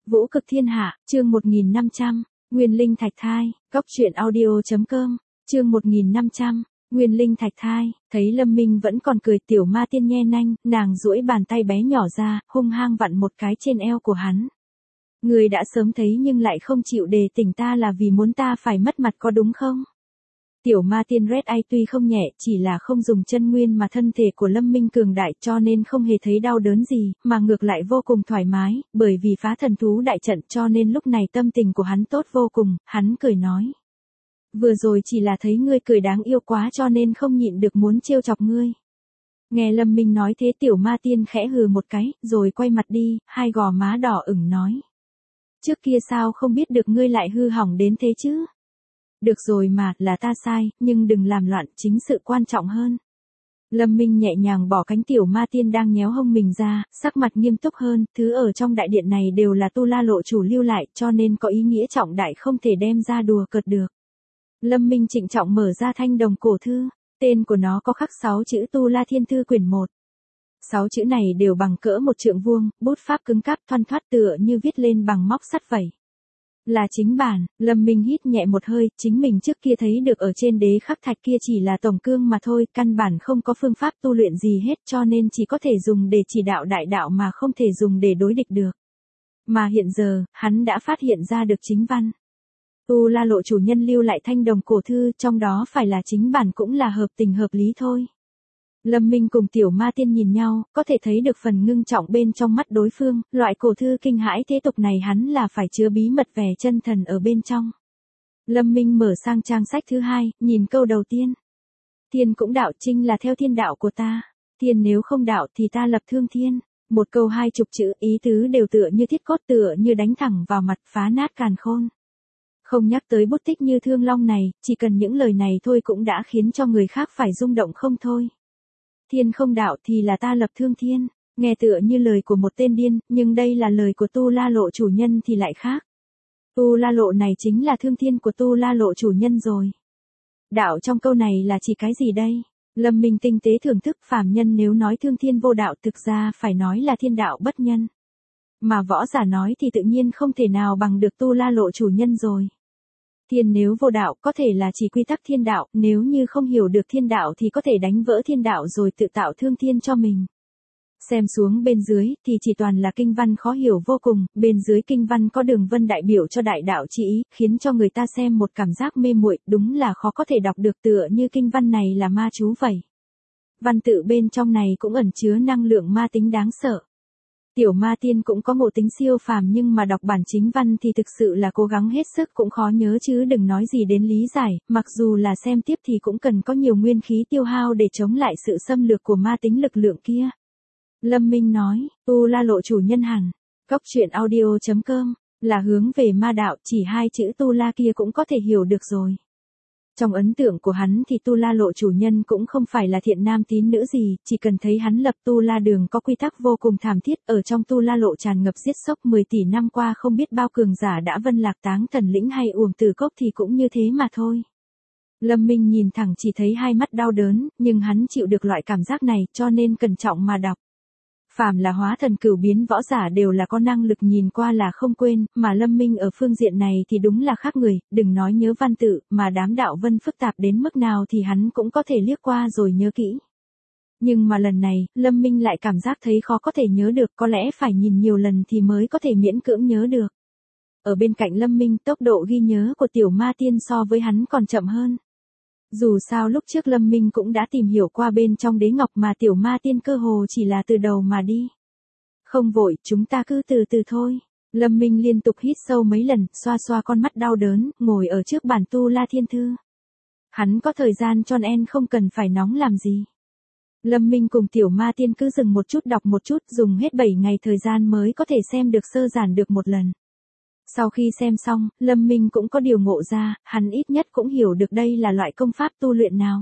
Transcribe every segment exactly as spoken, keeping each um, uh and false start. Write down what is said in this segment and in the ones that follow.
Vũ cực thiên hạ, chương một nghìn năm trăm, Nguyên linh thạch thai, góc truyện audio.com, chương một nghìn năm trăm, Nguyên linh thạch thai, thấy Lâm Minh vẫn còn cười, tiểu ma tiên nhe nanh, nàng duỗi bàn tay bé nhỏ ra, hung hăng vặn một cái trên eo của hắn. Người đã sớm thấy nhưng lại không chịu đề tỉnh ta là vì muốn ta phải mất mặt có đúng không? Tiểu ma tiên Red Eye tuy không nhẹ, chỉ là không dùng chân nguyên mà thân thể của Lâm Minh cường đại cho nên không hề thấy đau đớn gì, mà ngược lại vô cùng thoải mái, bởi vì phá thần thú đại trận cho nên lúc này tâm tình của hắn tốt vô cùng, hắn cười nói. Vừa rồi chỉ là thấy ngươi cười đáng yêu quá cho nên không nhịn được muốn trêu chọc ngươi. Nghe Lâm Minh nói thế tiểu ma tiên khẽ hừ một cái, rồi quay mặt đi, hai gò má đỏ ửng nói. Trước kia sao không biết được ngươi lại hư hỏng đến thế chứ? Được rồi mà, là ta sai, nhưng đừng làm loạn, chính sự quan trọng hơn. Lâm Minh nhẹ nhàng bỏ cánh tiểu ma tiên đang nhéo hông mình ra, sắc mặt nghiêm túc hơn, thứ ở trong đại điện này đều là Tu La Lộ chủ lưu lại, cho nên có ý nghĩa trọng đại không thể đem ra đùa cợt được. Lâm Minh trịnh trọng mở ra thanh đồng cổ thư, tên của nó có khắc sáu chữ Tu La Thiên Thư quyển một. Sáu chữ này đều bằng cỡ một trượng vuông, bút pháp cứng cáp thoăn thoắt tựa như viết lên bằng móc sắt vậy. Là chính bản, Lâm Minh hít nhẹ một hơi, chính mình trước kia thấy được ở trên đế khắc thạch kia chỉ là tổng cương mà thôi, căn bản không có phương pháp tu luyện gì hết cho nên chỉ có thể dùng để chỉ đạo đại đạo mà không thể dùng để đối địch được. Mà hiện giờ, hắn đã phát hiện ra được chính văn. Tu La Lộ chủ nhân lưu lại thanh đồng cổ thư, trong đó phải là chính bản cũng là hợp tình hợp lý thôi. Lâm Minh cùng tiểu ma tiên nhìn nhau, có thể thấy được phần ngưng trọng bên trong mắt đối phương, loại cổ thư kinh hãi thế tục này hắn là phải chứa bí mật vẻ chân thần ở bên trong. Lâm Minh mở sang trang sách thứ hai, nhìn câu đầu tiên. Thiên cũng đạo trinh là theo thiên đạo của ta, thiên nếu không đạo thì ta lập thương thiên. Một câu hai chục chữ, ý tứ đều tựa như thiết cốt tựa như đánh thẳng vào mặt phá nát càn khôn. Không nhắc tới bút tích như thương long này, chỉ cần những lời này thôi cũng đã khiến cho người khác phải rung động không thôi. Thiên không đạo thì là ta lập thương thiên, nghe tựa như lời của một tên điên, nhưng đây là lời của Tu La Lộ chủ nhân thì lại khác. Tu La Lộ này chính là thương thiên của Tu La Lộ chủ nhân rồi. Đạo trong câu này là chỉ cái gì đây? Lâm Minh tinh tế thưởng thức, phàm nhân nếu nói thương thiên vô đạo thực ra phải nói là thiên đạo bất nhân. Mà võ giả nói thì tự nhiên không thể nào bằng được Tu La Lộ chủ nhân rồi. Thiên nếu vô đạo có thể là chỉ quy tắc thiên đạo, nếu như không hiểu được thiên đạo thì có thể đánh vỡ thiên đạo rồi tự tạo thương thiên cho mình. Xem xuống bên dưới thì chỉ toàn là kinh văn khó hiểu vô cùng, bên dưới kinh văn có đường vân đại biểu cho đại đạo chỉ ý, khiến cho người ta xem một cảm giác mê muội, đúng là khó có thể đọc được tựa như kinh văn này là ma chú vậy. Văn tự bên trong này cũng ẩn chứa năng lượng ma tính đáng sợ. Tiểu ma tiên cũng có ngộ tính siêu phàm nhưng mà đọc bản chính văn thì thực sự là cố gắng hết sức cũng khó nhớ chứ đừng nói gì đến lý giải, mặc dù là xem tiếp thì cũng cần có nhiều nguyên khí tiêu hao để chống lại sự xâm lược của ma tính lực lượng kia. Lâm Minh nói, Tu La Lộ chủ nhân hẳn, góc truyện audio.com, là hướng về ma đạo, chỉ hai chữ Tu La kia cũng có thể hiểu được rồi. Trong ấn tượng của hắn thì Tu La Lộ chủ nhân cũng không phải là thiện nam tín nữ gì, chỉ cần thấy hắn lập Tu La đường có quy tắc vô cùng thảm thiết, ở trong Tu La Lộ tràn ngập giết sốc mười tỷ năm qua không biết bao cường giả đã vân lạc táng thần lĩnh hay uổng tử cốc thì cũng như thế mà thôi. Lâm Minh nhìn thẳng chỉ thấy hai mắt đau đớn, nhưng hắn chịu được loại cảm giác này cho nên cẩn trọng mà đọc. Phàm là hóa thần cửu biến võ giả đều là có năng lực nhìn qua là không quên, mà Lâm Minh ở phương diện này thì đúng là khác người, đừng nói nhớ văn tự, mà đám đạo vân phức tạp đến mức nào thì hắn cũng có thể liếc qua rồi nhớ kỹ. Nhưng mà lần này, Lâm Minh lại cảm giác thấy khó có thể nhớ được, có lẽ phải nhìn nhiều lần thì mới có thể miễn cưỡng nhớ được. Ở bên cạnh Lâm Minh, tốc độ ghi nhớ của tiểu ma tiên so với hắn còn chậm hơn. Dù sao lúc trước Lâm Minh cũng đã tìm hiểu qua bên trong đế ngọc mà tiểu ma tiên cơ hồ chỉ là từ đầu mà đi. Không vội, chúng ta cứ từ từ thôi. Lâm Minh liên tục hít sâu mấy lần, xoa xoa con mắt đau đớn, ngồi ở trước bản Tu La Thiên Thư. Hắn có thời gian cho nên không cần phải nóng làm gì. Lâm Minh cùng tiểu ma tiên cứ dừng một chút đọc một chút, dùng hết bảy ngày thời gian mới có thể xem được sơ giản được một lần. Sau khi xem xong, Lâm Minh cũng có điều ngộ ra, hắn ít nhất cũng hiểu được đây là loại công pháp tu luyện nào.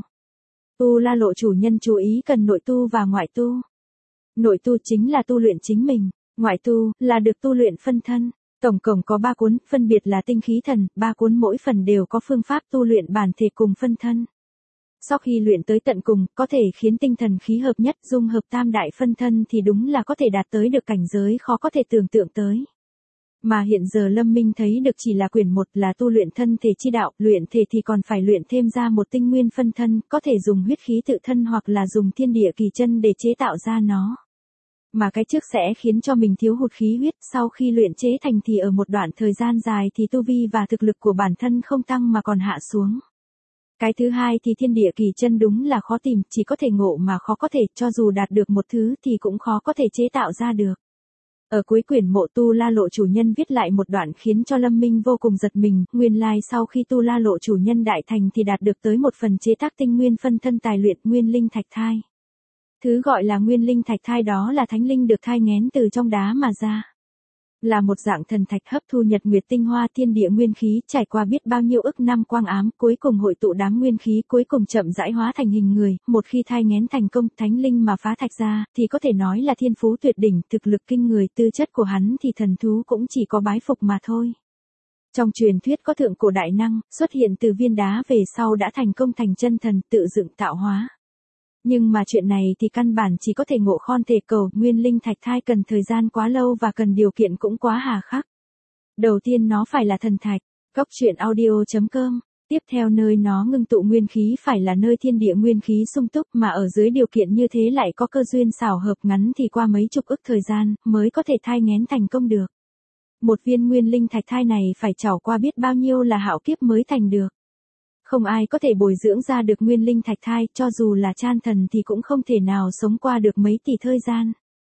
Tu La Lộ chủ nhân chú ý cần nội tu và ngoại tu. Nội tu chính là tu luyện chính mình, ngoại tu là được tu luyện phân thân. Tổng cộng có ba cuốn, phân biệt là tinh khí thần, ba cuốn mỗi phần đều có phương pháp tu luyện bản thể cùng phân thân. Sau khi luyện tới tận cùng, có thể khiến tinh thần khí hợp nhất, dung hợp tam đại phân thân thì đúng là có thể đạt tới được cảnh giới khó có thể tưởng tượng tới. Mà hiện giờ Lâm Minh thấy được chỉ là quyển một là tu luyện thân thể chi đạo, luyện thể thì còn phải luyện thêm ra một tinh nguyên phân thân, có thể dùng huyết khí tự thân hoặc là dùng thiên địa kỳ chân để chế tạo ra nó. Mà cái trước sẽ khiến cho mình thiếu hụt khí huyết, sau khi luyện chế thành thì ở một đoạn thời gian dài thì tu vi và thực lực của bản thân không tăng mà còn hạ xuống. Cái thứ hai thì thiên địa kỳ chân đúng là khó tìm, chỉ có thể ngộ mà khó có thể, cho dù đạt được một thứ thì cũng khó có thể chế tạo ra được. Ở cuối quyển Mộ Tu La Lộ chủ nhân viết lại một đoạn khiến cho Lâm Minh vô cùng giật mình, nguyên lai sau khi Tu La Lộ chủ nhân đại thành thì đạt được tới một phần chế tác tinh nguyên phân thân tài luyện nguyên linh thạch thai. Thứ gọi là nguyên linh thạch thai đó là thánh linh được thai nghén từ trong đá mà ra. Là một dạng thần thạch hấp thu nhật nguyệt tinh hoa thiên địa nguyên khí, trải qua biết bao nhiêu ức năm quang ám, cuối cùng hội tụ đám nguyên khí, cuối cùng chậm rãi hóa thành hình người, một khi thai nghén thành công, thánh linh mà phá thạch ra, thì có thể nói là thiên phú tuyệt đỉnh, thực lực kinh người, tư chất của hắn thì thần thú cũng chỉ có bái phục mà thôi. Trong truyền thuyết có thượng cổ đại năng, xuất hiện từ viên đá về sau đã thành công thành chân thần, tự dựng tạo hóa. Nhưng mà chuyện này thì căn bản chỉ có thể ngộ khon thể cầu, nguyên linh thạch thai cần thời gian quá lâu và cần điều kiện cũng quá hà khắc. Đầu tiên nó phải là thần thạch, góc truyện audio chấm com. Tiếp theo nơi nó ngưng tụ nguyên khí phải là nơi thiên địa nguyên khí sung túc, mà ở dưới điều kiện như thế lại có cơ duyên xảo hợp, ngắn thì qua mấy chục ức thời gian mới có thể thai nghén thành công được. Một viên nguyên linh thạch thai này phải trải qua biết bao nhiêu là hạo kiếp mới thành được. Không ai có thể bồi dưỡng ra được nguyên linh thạch thai, cho dù là Chan Thần thì cũng không thể nào sống qua được mấy tỷ thời gian.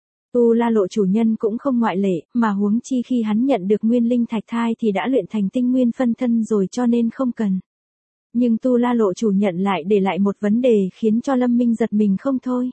Tu La Lộ chủ nhân cũng không ngoại lệ, mà huống chi khi hắn nhận được nguyên linh thạch thai thì đã luyện thành tinh nguyên phân thân rồi, cho nên không cần. Nhưng Tu La Lộ chủ nhận lại để lại một vấn đề khiến cho Lâm Minh giật mình không thôi.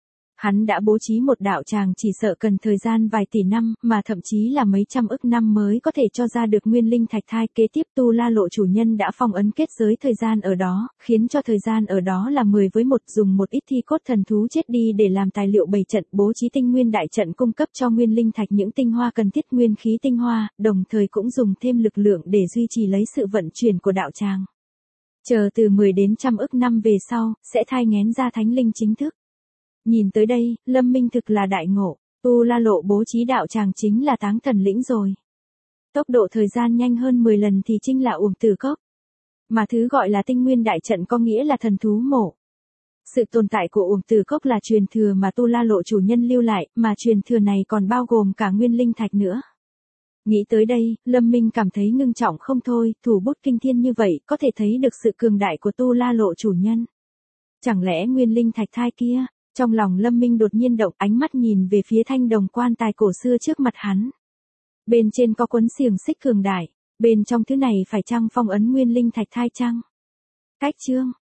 Hắn đã bố trí một đạo tràng chỉ sợ cần thời gian vài tỷ năm, mà thậm chí là mấy trăm ức năm mới có thể cho ra được nguyên linh thạch thai. Kế tiếp Tu La Lộ chủ nhân đã phong ấn kết giới thời gian ở đó, khiến cho thời gian ở đó là mười với một, dùng một ít thi cốt thần thú chết đi để làm tài liệu bày trận, bố trí tinh nguyên đại trận cung cấp cho nguyên linh thạch những tinh hoa cần thiết, nguyên khí tinh hoa, đồng thời cũng dùng thêm lực lượng để duy trì lấy sự vận chuyển của đạo tràng. Chờ từ mười đến trăm ức năm về sau, sẽ thai nghén ra thánh linh chính thức. Nhìn tới đây, Lâm Minh thực là đại ngộ, Tu La Lộ bố trí đạo tràng chính là Táng Thần Lĩnh rồi. Tốc độ thời gian nhanh hơn mười lần thì chính là Uổng Tử Cốc. Mà thứ gọi là tinh nguyên đại trận có nghĩa là thần thú mộ. Sự tồn tại của Uổng Tử Cốc là truyền thừa mà Tu La Lộ chủ nhân lưu lại, mà truyền thừa này còn bao gồm cả nguyên linh thạch nữa. Nghĩ tới đây, Lâm Minh cảm thấy ngưng trọng không thôi, thủ bút kinh thiên như vậy, có thể thấy được sự cường đại của Tu La Lộ chủ nhân. Chẳng lẽ nguyên linh thạch thai kia? Trong lòng Lâm Minh đột nhiên động, ánh mắt nhìn về phía thanh đồng quan tài cổ xưa trước mặt hắn. Bên trên có quấn xiềng xích cường đại, bên trong thứ này phải chăng phong ấn nguyên linh thạch thai chăng? Cách chương